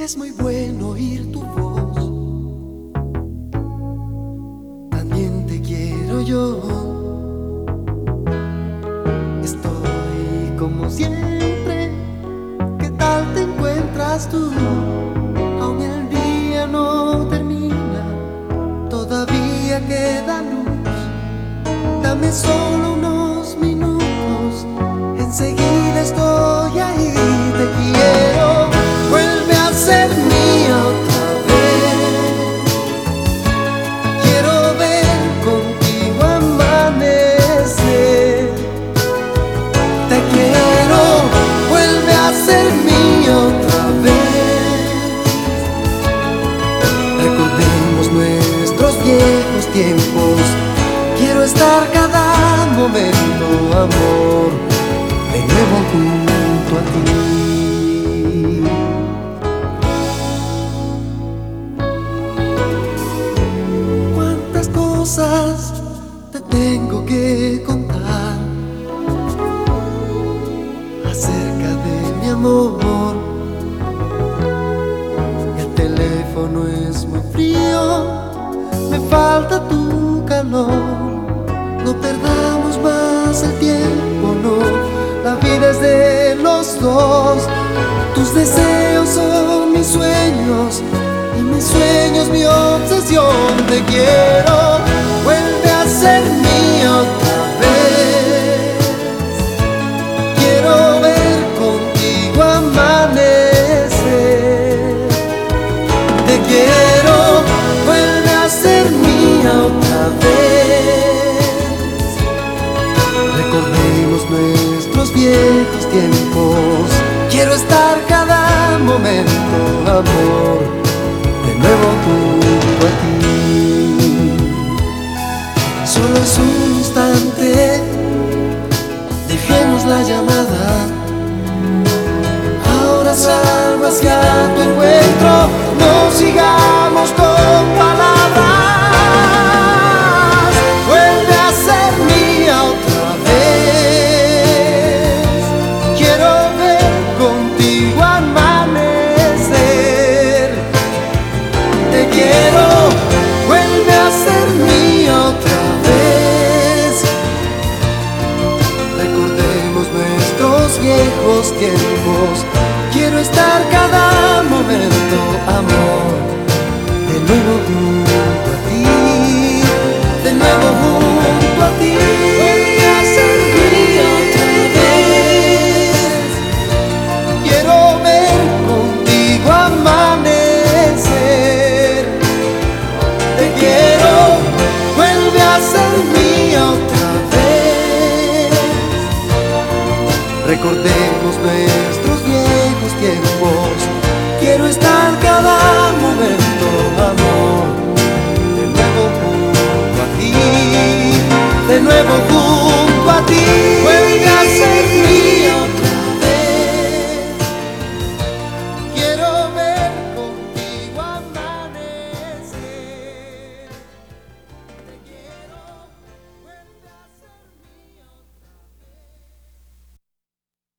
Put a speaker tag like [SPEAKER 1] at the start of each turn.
[SPEAKER 1] Es muy bueno oír tu voz, también te quiero yo. Estoy como siempre, ¿qué tal te encuentras tú? Aún el día no termina, todavía queda luz. Dame solo unos minutos, enseguida estoy ahí. Te quiero, vuelve a ser mía otra vez. Quiero ver contigo amanecer. Te quiero, vuelve a ser mía otra vez. Recordemos nuestros viejos tiempos. Quiero estar cada momento, amor, de nuevo junto a ti. Cuántas cosas te tengo que contar acerca de mi amor. El teléfono es muy frío, me falta tu calor. No perdamos más el tiempo, no. La vida es de los dos. Tus deseos son mis sueños y mis sueños mi obsesión. Te quiero, vuelve a ser mía otra vez. Quiero ver contigo amanecer. Te quiero, vuelve a ser mía otra vez. Recordemos nuestros viejos tiempos. Quiero estar cada momento, amor, de nuevo junto a ti. Solo es un instante, dejemos la llamada. Ahora salgo hacia tu encuentro, no sigamos con palabras. Vuelve a ser mía otra vez. Quiero ver contigo amanecer. Te quiero, vuelve a ser mía otra vez. Recordemos nuestros viejos tiempos. Quiero estar cada momento, amor, de nuevo junto a ti, de nuevo junto a ti. Vuelve a ser mía otra vez. Quiero ver contigo amanecer. Te quiero, vuelve a ser mía otra vez. Recordemos nuestros viejos tiempos. Quiero estar cada momento, amor, de nuevo junto a ti, de nuevo junto a ti.